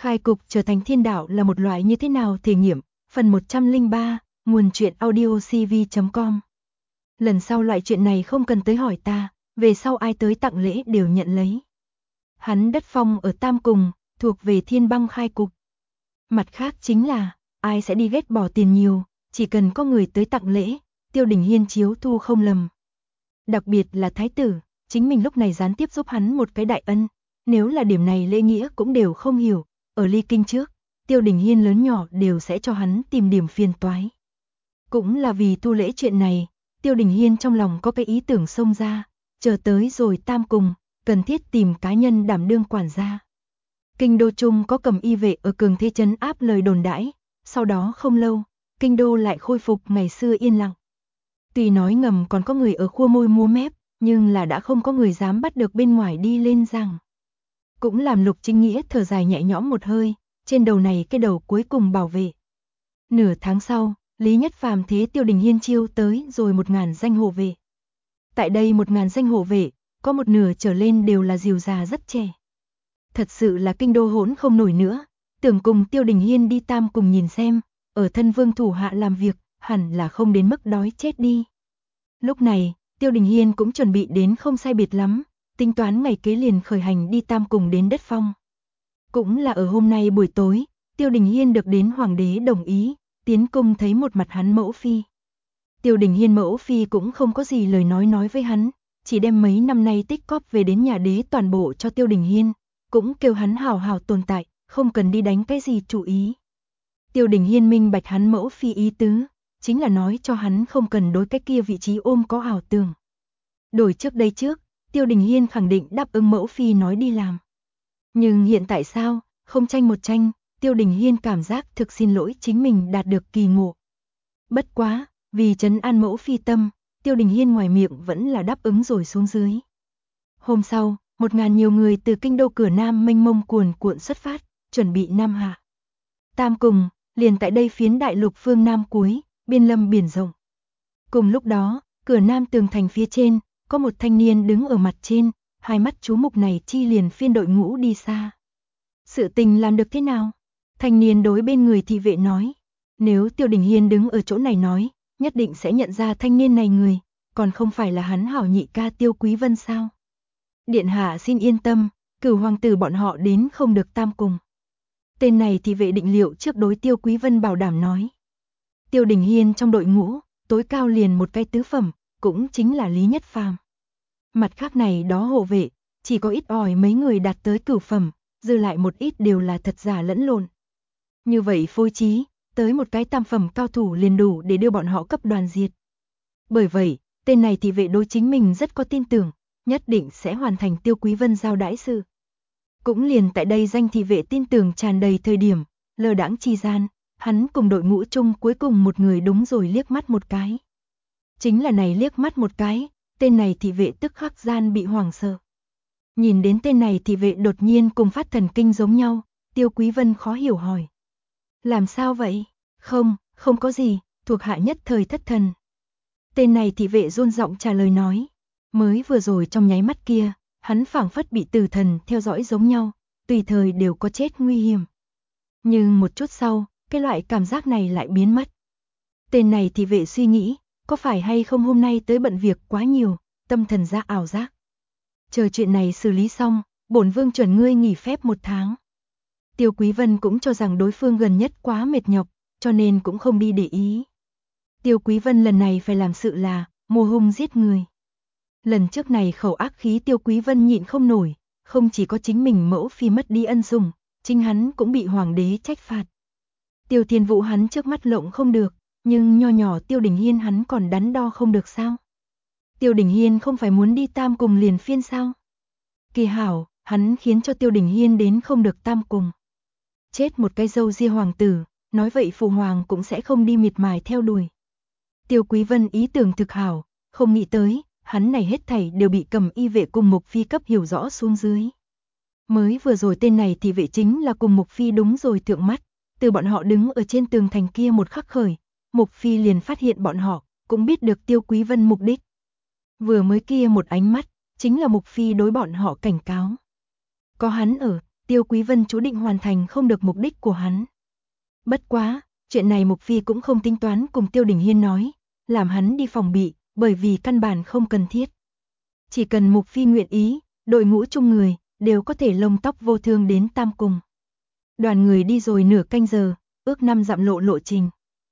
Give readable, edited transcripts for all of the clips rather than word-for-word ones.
Khai cục trở thành thiên đạo là một loại như thế nào thể nghiệm, phần 103, nguồn truyện audio cv.com. Lần sau loại chuyện này không cần tới hỏi ta, về sau ai tới tặng lễ đều nhận lấy. Hắn đất phong ở Tam Cùng, thuộc về Thiên Băng khai cục. Mặt khác chính là, ai sẽ đi ghét bỏ tiền nhiều, chỉ cần có người tới tặng lễ, Tiêu Đình Hiên chiếu thu không lầm. Đặc biệt là thái tử, chính mình lúc này gián tiếp giúp hắn một cái đại ân, nếu là điểm này lễ nghĩa cũng đều không hiểu, ở ly kinh trước, Tiêu Đình Hiên lớn nhỏ đều sẽ cho hắn tìm điểm phiền toái. Cũng là vì thu lễ chuyện này, Tiêu Đình Hiên trong lòng có cái ý tưởng xông ra, chờ tới rồi Tam Cùng, cần thiết tìm cá nhân đảm đương quản gia. Kinh đô trung có Cầm Y vệ ở cường thế trấn áp lời đồn đãi, sau đó không lâu, kinh đô lại khôi phục ngày xưa yên lặng. Tuy nói ngầm còn có người ở khua môi múa mép, nhưng là đã không có người dám bắt được bên ngoài đi lên rằng. Cũng làm Lục Chính Nghĩa thở dài nhẹ nhõm một hơi, trên đầu này cái đầu cuối cùng bảo vệ. Nửa tháng sau, Lý Nhất Phàm thế Tiêu Đình Hiên chiêu tới rồi 1000 danh hộ vệ. Tại đây 1000 danh hộ vệ, có một nửa trở lên đều là rìu già rất trẻ. Thật sự là kinh đô hỗn không nổi nữa, tưởng cùng Tiêu Đình Hiên đi Tam Cùng nhìn xem, ở thân vương thủ hạ làm việc, hẳn là không đến mức đói chết đi. Lúc này, Tiêu Đình Hiên cũng chuẩn bị đến không sai biệt lắm, tính toán ngày kế liền khởi hành đi Tam Cùng đến đất phong. Cũng là ở hôm nay buổi tối, Tiêu Đình Hiên được đến hoàng đế đồng ý, tiến cung thấy một mặt hắn mẫu phi. Tiêu Đình Hiên mẫu phi cũng không có gì lời nói với hắn, chỉ đem mấy năm nay tích cóp về đến nhà đế toàn bộ cho Tiêu Đình Hiên, cũng kêu hắn hào hào tồn tại, không cần đi đánh cái gì chủ ý. Tiêu Đình Hiên minh bạch hắn mẫu phi ý tứ, chính là nói cho hắn không cần đối cái kia vị trí ôm có ảo tưởng. Đổi trước đây trước, Tiêu Đình Hiên khẳng định đáp ứng mẫu phi nói đi làm. Nhưng hiện tại sao, không tranh một tranh, Tiêu Đình Hiên cảm giác thực xin lỗi chính mình đạt được kỳ ngộ. Bất quá, vì trấn an mẫu phi tâm, Tiêu Đình Hiên ngoài miệng vẫn là đáp ứng rồi xuống dưới. Hôm sau, 1000 nhiều người từ kinh đô cửa Nam mênh mông cuồn cuộn xuất phát, chuẩn bị Nam hạ. Tam Cùng, liền tại đây phiến đại lục phương Nam cuối, biên lâm biển rộng. Cùng lúc đó, cửa Nam tường thành phía trên, có một thanh niên đứng ở mặt trên, hai mắt chú mục này chi liền phiên đội ngũ đi xa. Sự tình làm được thế nào? Thanh niên đối bên người thị vệ nói. Nếu Tiêu Đình Hiên đứng ở chỗ này nói, nhất định sẽ nhận ra thanh niên này người, còn không phải là hắn hảo nhị ca Tiêu Quý Vân sao? Điện hạ xin yên tâm, Cửu hoàng tử bọn họ đến không được Tam Cùng. Tên này thị vệ định liệu trước đối Tiêu Quý Vân bảo đảm nói. Tiêu Đình Hiên trong đội ngũ, tối cao liền một cái tứ phẩm, cũng chính là Lý Nhất Phàm. Mặt khác này đó hộ vệ, chỉ có ít ỏi mấy người đạt tới cửu phẩm, dư lại một ít đều là thật giả lẫn lộn. Như vậy phối trí, tới một cái tam phẩm cao thủ liền đủ để đưa bọn họ cấp đoàn diệt. Bởi vậy, tên này thị vệ đối chính mình rất có tin tưởng, nhất định sẽ hoàn thành Tiêu Quý Vân giao đãi sự. Cũng liền tại đây danh thị vệ tin tưởng tràn đầy thời điểm, lơ đãng chi gian, hắn cùng đội ngũ chung cuối cùng một người đúng rồi liếc mắt một cái. Chính là này liếc mắt một cái, tên này thị vệ tức khắc gian bị hoảng sợ. Nhìn đến tên này thị vệ đột nhiên cùng phát thần kinh giống nhau, Tiêu Quý Vân khó hiểu hỏi. Làm sao vậy? Không có gì, thuộc hạ nhất thời thất thần. Tên này thị vệ run giọng trả lời nói. Mới vừa rồi trong nháy mắt kia, hắn phảng phất bị tử thần theo dõi giống nhau, tùy thời đều có chết nguy hiểm. Nhưng một chút sau, cái loại cảm giác này lại biến mất. Tên này thị vệ suy nghĩ, có phải hay không hôm nay tới bận việc quá nhiều, tâm thần ra ảo giác. Chờ chuyện này xử lý xong, bổn vương chuẩn ngươi nghỉ phép 1 tháng. Tiêu Quý Vân cũng cho rằng đối phương gần nhất quá mệt nhọc, cho nên cũng không đi để ý. Tiêu Quý Vân lần này phải làm sự là mồ hung giết người. Lần trước này khẩu ác khí Tiêu Quý Vân nhịn không nổi, không chỉ có chính mình mẫu phi mất đi ân sủng, chính hắn cũng bị hoàng đế trách phạt. Tiêu Thiên Vũ hắn trước mắt lộng không được, nhưng nho nhỏ Tiêu Đình Hiên hắn còn đắn đo không được sao? Tiêu Đình Hiên không phải muốn đi Tam Cùng liền phiên sao? Kỳ hảo, hắn khiến cho Tiêu Đình Hiên đến không được Tam Cùng. Chết một cái dâu ria hoàng tử, nói vậy phụ hoàng cũng sẽ không đi miệt mài theo đuổi. Tiêu Quý Vân ý tưởng thực hảo, không nghĩ tới, hắn này hết thảy đều bị Cầm Y vệ cùng Mục Phi cấp hiểu rõ xuống dưới. Mới vừa rồi tên này thì vệ chính là cùng Mục Phi đúng rồi thượng mắt, từ bọn họ đứng ở trên tường thành kia một khắc khởi, Mục Phi liền phát hiện bọn họ, cũng biết được Tiêu Quý Vân mục đích. Vừa mới kia một ánh mắt, chính là Mục Phi đối bọn họ cảnh cáo. Có hắn ở, Tiêu Quý Vân chú định hoàn thành không được mục đích của hắn. Bất quá, chuyện này Mục Phi cũng không tính toán cùng Tiêu Đình Hiên nói, làm hắn đi phòng bị, bởi vì căn bản không cần thiết. Chỉ cần Mục Phi nguyện ý, đội ngũ chung người, đều có thể lông tóc vô thương đến Tam Cung. Đoàn người đi rồi nửa canh giờ, ước 5 dặm lộ trình.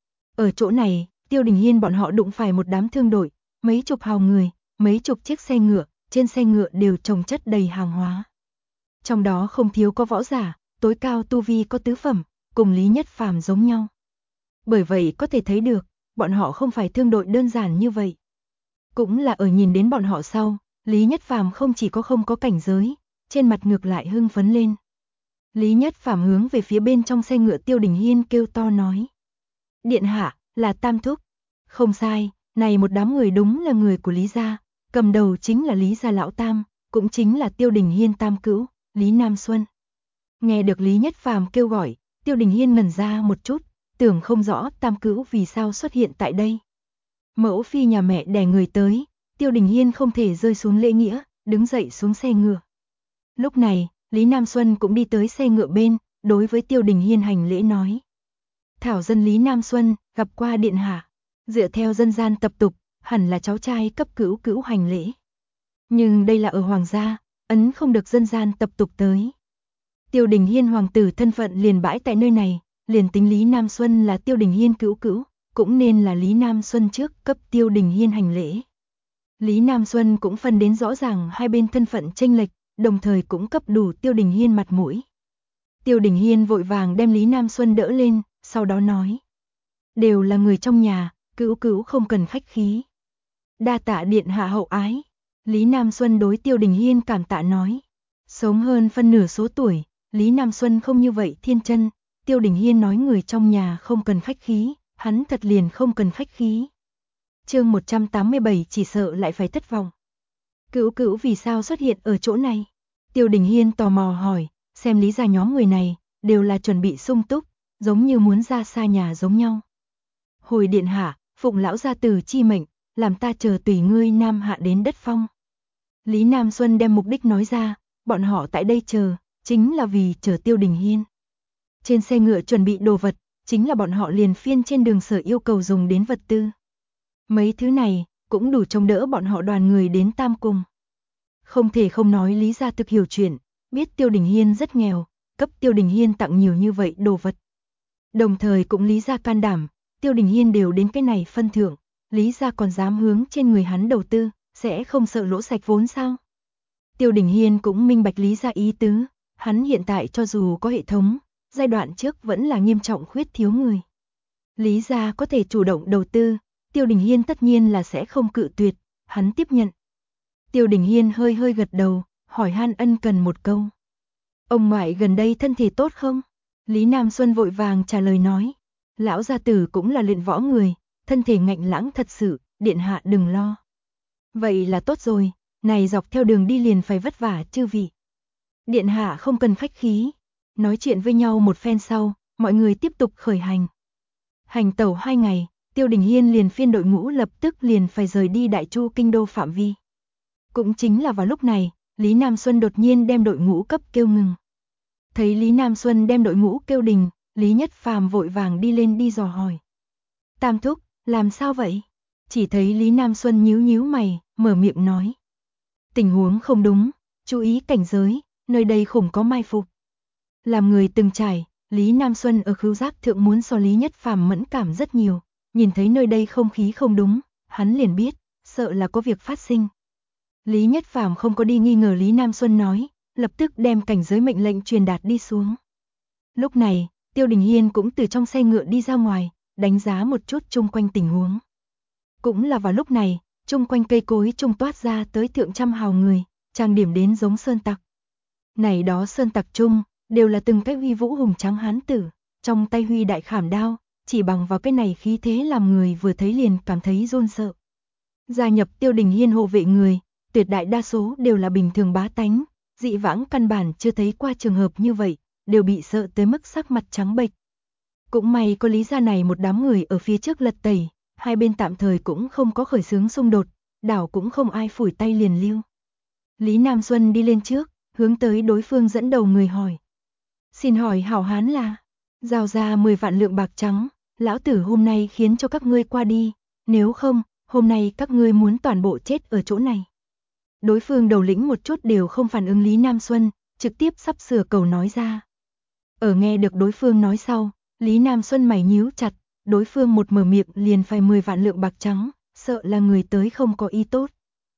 Ở chỗ này, Tiêu Đình Hiên bọn họ đụng phải một đám thương đội, mấy chục hào người, mấy chục chiếc xe ngựa, trên xe ngựa đều chồng chất đầy hàng hóa. Trong đó không thiếu có võ giả, tối cao tu vi có tứ phẩm, cùng Lý Nhất Phàm giống nhau. Bởi vậy có thể thấy được, bọn họ không phải thương đội đơn giản như vậy. Cũng là ở nhìn đến bọn họ sau, Lý Nhất Phàm không chỉ có không có cảnh giới, trên mặt ngược lại hưng phấn lên. Lý Nhất Phàm hướng về phía bên trong xe ngựa Tiêu Đình Hiên kêu to nói. Điện hạ, là Tam Thúc. Không sai, này một đám người đúng là người của Lý gia, cầm đầu chính là Lý gia lão Tam, cũng chính là Tiêu Đình Hiên tam cữu, Lý Nam Xuân. Nghe được Lý Nhất Phàm kêu gọi, Tiêu Đình Hiên ngẩn ra một chút, tưởng không rõ tam cữu vì sao xuất hiện tại đây. Mẫu phi nhà mẹ đẻ người tới, Tiêu Đình Hiên không thể rơi xuống lễ nghĩa, đứng dậy xuống xe ngựa. Lúc này, Lý Nam Xuân cũng đi tới xe ngựa bên, đối với Tiêu Đình Hiên hành lễ nói. Thảo dân Lý Nam Xuân, gặp qua điện hạ. Dựa theo dân gian tập tục, hẳn là cháu trai cấp cữu cữu hành lễ. Nhưng đây là ở hoàng gia, ấn không được dân gian tập tục tới. Tiêu Đình Hiên hoàng tử thân phận liền bãi tại nơi này, liền tính Lý Nam Xuân là Tiêu Đình Hiên cữu cữu, cũng nên là Lý Nam Xuân trước cấp Tiêu Đình Hiên hành lễ. Lý Nam Xuân cũng phân đến rõ ràng hai bên thân phận chênh lệch, đồng thời cũng cấp đủ Tiêu Đình Hiên mặt mũi. Tiêu Đình Hiên vội vàng đem Lý Nam Xuân đỡ lên, sau đó nói. Đều là người trong nhà, cữu cữu không cần khách khí. Đa tạ điện hạ hậu ái. Lý Nam Xuân đối Tiêu Đình Hiên cảm tạ nói. Sống hơn phân nửa số tuổi, Lý Nam Xuân không như vậy thiên chân. Tiêu Đình Hiên nói người trong nhà không cần khách khí, hắn thật liền không cần khách khí. Chương 187 chỉ sợ lại phải thất vọng. Cữu cữu vì sao xuất hiện ở chỗ này? Tiêu Đình Hiên tò mò hỏi, xem Lý gia nhóm người này, đều là chuẩn bị sung túc, giống như muốn ra xa nhà giống nhau. Hồi điện hạ, phụng lão gia tử chi mệnh, làm ta chờ tùy ngươi Nam hạ đến đất phong. Lý Nam Xuân đem mục đích nói ra, bọn họ tại đây chờ, chính là vì chờ Tiêu Đình Hiên. Trên xe ngựa chuẩn bị đồ vật, chính là bọn họ liền phiên trên đường sở yêu cầu dùng đến vật tư. Mấy thứ này, cũng đủ chống đỡ bọn họ đoàn người đến Tam Cung. Không thể không nói Lý gia thực hiểu chuyện, biết Tiêu Đình Hiên rất nghèo, cấp Tiêu Đình Hiên tặng nhiều như vậy đồ vật. Đồng thời cũng Lý gia can đảm, Tiêu Đình Hiên đều đến cái này phân thưởng, Lý gia còn dám hướng trên người hắn đầu tư, sẽ không sợ lỗ sạch vốn sao? Tiêu Đình Hiên cũng minh bạch Lý gia ý tứ, hắn hiện tại cho dù có hệ thống, giai đoạn trước vẫn là nghiêm trọng khuyết thiếu người. Lý gia có thể chủ động đầu tư, Tiêu Đình Hiên tất nhiên là sẽ không cự tuyệt, hắn tiếp nhận. Tiêu Đình Hiên hơi hơi gật đầu, hỏi han ân cần một câu. Ông ngoại gần đây thân thể tốt không? Lý Nam Xuân vội vàng trả lời nói. Lão gia tử cũng là luyện võ người, thân thể ngạnh lãng thật sự, điện hạ đừng lo. Vậy là tốt rồi, này dọc theo đường đi liền phải vất vả chư vị. Điện hạ không cần khách khí. Nói chuyện với nhau một phen sau, mọi người tiếp tục khởi hành. Hành tẩu 2 ngày, Tiêu Đình Hiên liền phiên đội ngũ lập tức liền phải rời đi Đại Chu kinh đô phạm vi. Cũng chính là vào lúc này, Lý Nam Xuân đột nhiên đem đội ngũ cấp kêu ngừng. Thấy Lý Nam Xuân đem đội ngũ kêu đình, Lý Nhất Phàm vội vàng đi lên đi dò hỏi. Tam thúc, làm sao vậy? Chỉ thấy Lý Nam Xuân nhíu nhíu mày, mở miệng nói. Tình huống không đúng, chú ý cảnh giới, nơi đây khủng có mai phục. Làm người từng trải, Lý Nam Xuân ở khứu giác thượng muốn so Lý Nhất Phàm mẫn cảm rất nhiều, nhìn thấy nơi đây không khí không đúng, hắn liền biết, sợ là có việc phát sinh. Lý Nhất Phàm không có đi nghi ngờ Lý Nam Xuân nói, lập tức đem cảnh giới mệnh lệnh truyền đạt đi xuống. Lúc này, Tiêu Đình Hiên cũng từ trong xe ngựa đi ra ngoài, đánh giá một chút chung quanh tình huống. Cũng là vào lúc này, chung quanh cây cối trung toát ra tới thượng trăm hào người, trang điểm đến giống sơn tặc. Này đó sơn tặc chung, đều là từng cái huy vũ hùng tráng hán tử, trong tay huy đại khảm đao, chỉ bằng vào cái này khí thế làm người vừa thấy liền cảm thấy run sợ. Gia nhập Tiêu Đình Hiên hộ vệ người, tuyệt đại đa số đều là bình thường bá tánh, dị vãng căn bản chưa thấy qua trường hợp như vậy, đều bị sợ tới mức sắc mặt trắng bệch. Cũng may có Lý gia này một đám người ở phía trước lật tẩy, hai bên tạm thời cũng không có khởi xướng xung đột, đảo cũng không ai phủi tay liền lưu. Lý Nam Xuân đi lên trước, hướng tới đối phương dẫn đầu người hỏi, Xin hỏi hảo hán là? Giao ra 10 vạn lượng bạc trắng, lão tử hôm nay khiến cho các ngươi qua đi, nếu không, hôm nay các ngươi muốn toàn bộ chết ở chỗ này. Đối phương đầu lĩnh một chút đều không phản ứng Lý Nam Xuân, trực tiếp sắp sửa cầu nói ra. Ở nghe được đối phương nói sau, Lý Nam Xuân mày nhíu chặt, đối phương một mở miệng liền phải 10 vạn lượng bạc trắng, sợ là người tới không có ý tốt.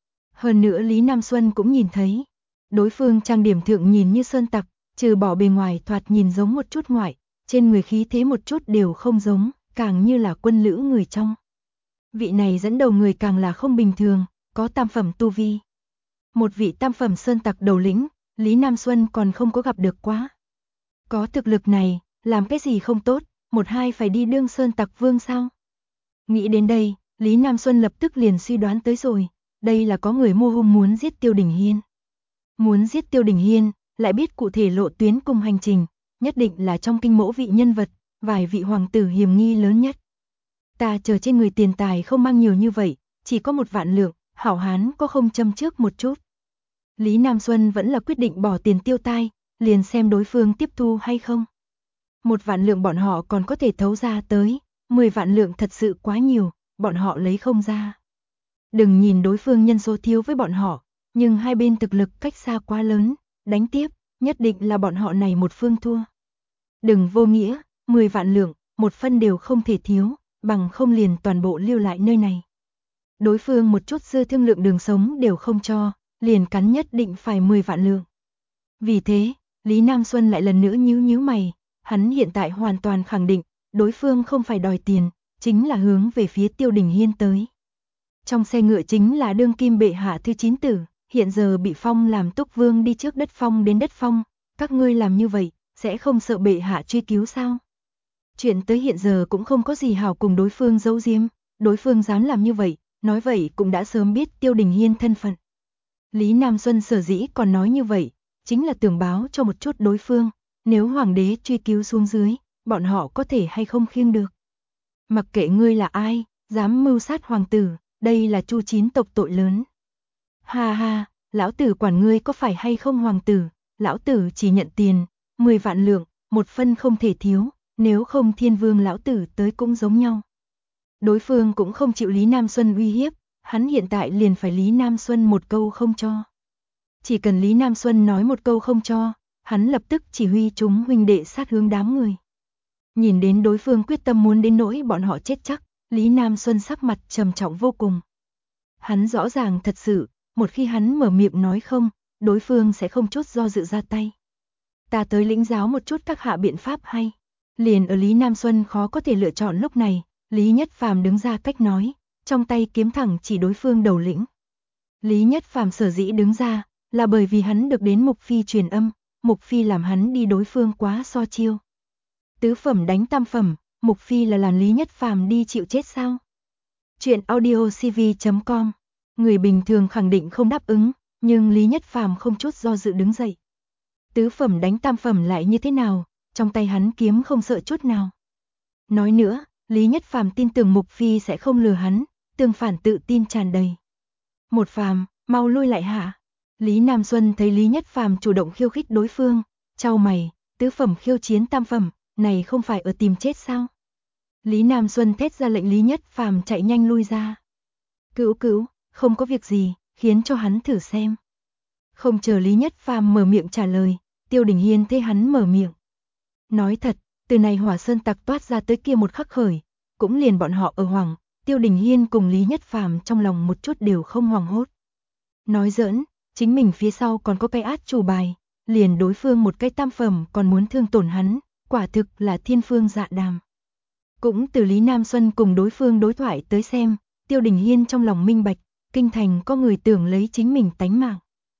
Hơn nữa Lý Nam Xuân cũng nhìn thấy, đối phương trang điểm thượng nhìn như sơn tặc, trừ bỏ bề ngoài thoạt nhìn giống một chút ngoại, trên người khí thế một chút đều không giống, càng như là quân lữ người trong. Vị này dẫn đầu người càng là không bình thường, có tam phẩm tu vi. Một vị tam phẩm sơn tặc đầu lĩnh, Lý Nam Xuân còn không có gặp được quá. Có thực lực này, làm cái gì không tốt, một hai phải đi đương sơn tặc vương sao? Nghĩ đến đây, Lý Nam Xuân lập tức liền suy đoán tới rồi, đây là có người mô hung muốn giết Tiêu Đình Hiên. Muốn giết Tiêu Đình Hiên, lại biết cụ thể lộ tuyến cùng hành trình, nhất định là trong kinh mẫu vị nhân vật, vài vị hoàng tử hiểm nghi lớn nhất. Ta chờ trên người tiền tài không mang nhiều như vậy, chỉ có 1 vạn lượng, hảo hán có không châm trước một chút. Lý Nam Xuân vẫn là quyết định bỏ tiền tiêu tai, liền xem đối phương tiếp thu hay không. 1 vạn lượng bọn họ còn có thể thấu ra tới, 10 vạn lượng thật sự quá nhiều, bọn họ lấy không ra. Đừng nhìn đối phương nhân số thiếu với bọn họ, nhưng hai bên thực lực cách xa quá lớn, đánh tiếp, nhất định là bọn họ này một phương thua. Đừng vô nghĩa, 10 vạn lượng, một phân đều không thể thiếu, bằng không liền toàn bộ lưu lại nơi này. Đối phương một chút dư thương lượng đường sống đều không cho, liền cắn nhất định phải 10 vạn lượng. Vì thế, Lý Nam Xuân lại lần nữa nhíu mày, hắn hiện tại hoàn toàn khẳng định, đối phương không phải đòi tiền, chính là hướng về phía Tiêu Đình Hiên tới. Trong xe ngựa chính là đương kim bệ hạ thứ 9 tử, hiện giờ bị phong làm túc vương đi trước đất phong đến đất phong, các ngươi làm như vậy, sẽ không sợ bệ hạ truy cứu sao? Chuyện tới hiện giờ cũng không có gì hảo cùng đối phương giấu giếm, đối phương dám làm như vậy, nói vậy cũng đã sớm biết Tiêu Đình Hiên thân phận. Lý Nam Xuân sở dĩ còn nói như vậy, chính là tưởng báo cho một chút đối phương, nếu hoàng đế truy cứu xuống dưới, bọn họ có thể hay không khiêng được. Mặc kệ ngươi là ai, dám mưu sát hoàng tử, đây là Chu Chín tộc tội lớn. Ha ha, lão tử quản ngươi có phải hay không hoàng tử, lão tử chỉ nhận tiền, 10 vạn lượng, một phân không thể thiếu, nếu không thiên vương lão tử tới cũng giống nhau. Đối phương cũng không chịu Lý Nam Xuân uy hiếp, hắn hiện tại liền phải Lý Nam Xuân một câu không cho. Chỉ cần Lý Nam Xuân nói một câu không cho, hắn lập tức chỉ huy chúng huynh đệ sát hướng đám người. Nhìn đến đối phương quyết tâm muốn đến nỗi bọn họ chết chắc, Lý Nam Xuân sắc mặt trầm trọng vô cùng. Hắn rõ ràng thật sự, một khi hắn mở miệng nói không, đối phương sẽ không chút do dự ra tay. Ta tới lĩnh giáo một chút các hạ biện pháp hay. Liền ở Lý Nam Xuân khó có thể lựa chọn lúc này, Lý Nhất Phàm đứng ra cách nói, trong tay kiếm thẳng chỉ đối phương đầu lĩnh. Lý Nhất Phàm sở dĩ đứng ra, là bởi vì hắn được đến Mục Phi truyền âm, Mục Phi làm hắn đi đối phương quá so chiêu. Tứ phẩm đánh tam phẩm, Mục Phi là làm Lý Nhất Phàm đi chịu chết sao? Chuyện audiocv.com. Người bình thường khẳng định không đáp ứng, nhưng Lý Nhất Phàm không chút do dự đứng dậy. Tứ phẩm đánh tam phẩm lại như thế nào, trong tay hắn kiếm không sợ chút nào. Nói nữa, Lý Nhất Phàm tin tưởng Mục Phi sẽ không lừa hắn, tương phản tự tin tràn đầy. Một Phàm, mau lui lại hả? Lý Nam Xuân thấy Lý Nhất Phàm chủ động khiêu khích đối phương, chau mày, tứ phẩm khiêu chiến tam phẩm, này không phải ở tìm chết sao? Lý Nam Xuân thét ra lệnh Lý Nhất Phàm chạy nhanh lui ra. Cữu, không có việc gì, khiến cho hắn thử xem. Không chờ Lý Nhất Phàm mở miệng trả lời, Tiêu Đình Hiên thấy hắn mở miệng. Nói thật, từ này Hỏa Sơn tặc toát ra tới kia một khắc khởi, cũng liền bọn họ ở hoảng, Tiêu Đình Hiên cùng Lý Nhất Phàm trong lòng một chút đều không hoảng hốt. Nói giỡn, chính mình phía sau còn có cái át chủ bài, liền đối phương một cái tam phẩm còn muốn thương tổn hắn, quả thực là thiên phương dạ đàm. Cũng từ Lý Nam Xuân cùng đối phương đối thoại tới xem, Tiêu Đình Hiên trong lòng minh bạch, kinh thành có người tưởng lấy chính mình tánh mạng.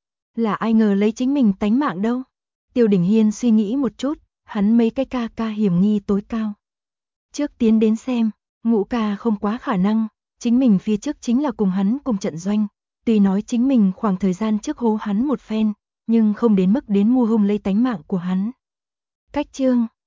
Là ai ngờ lấy chính mình tánh mạng đâu? Tiêu Đình Hiên suy nghĩ một chút, hắn mấy cái ca hiểm nghi tối cao. Trước tiến đến xem, Ngũ ca không quá khả năng, chính mình phía trước chính là cùng hắn cùng trận doanh, tuy nói chính mình khoảng thời gian trước hố hắn một phen, nhưng không đến mức đến mua hung lấy tánh mạng của hắn. Cách chương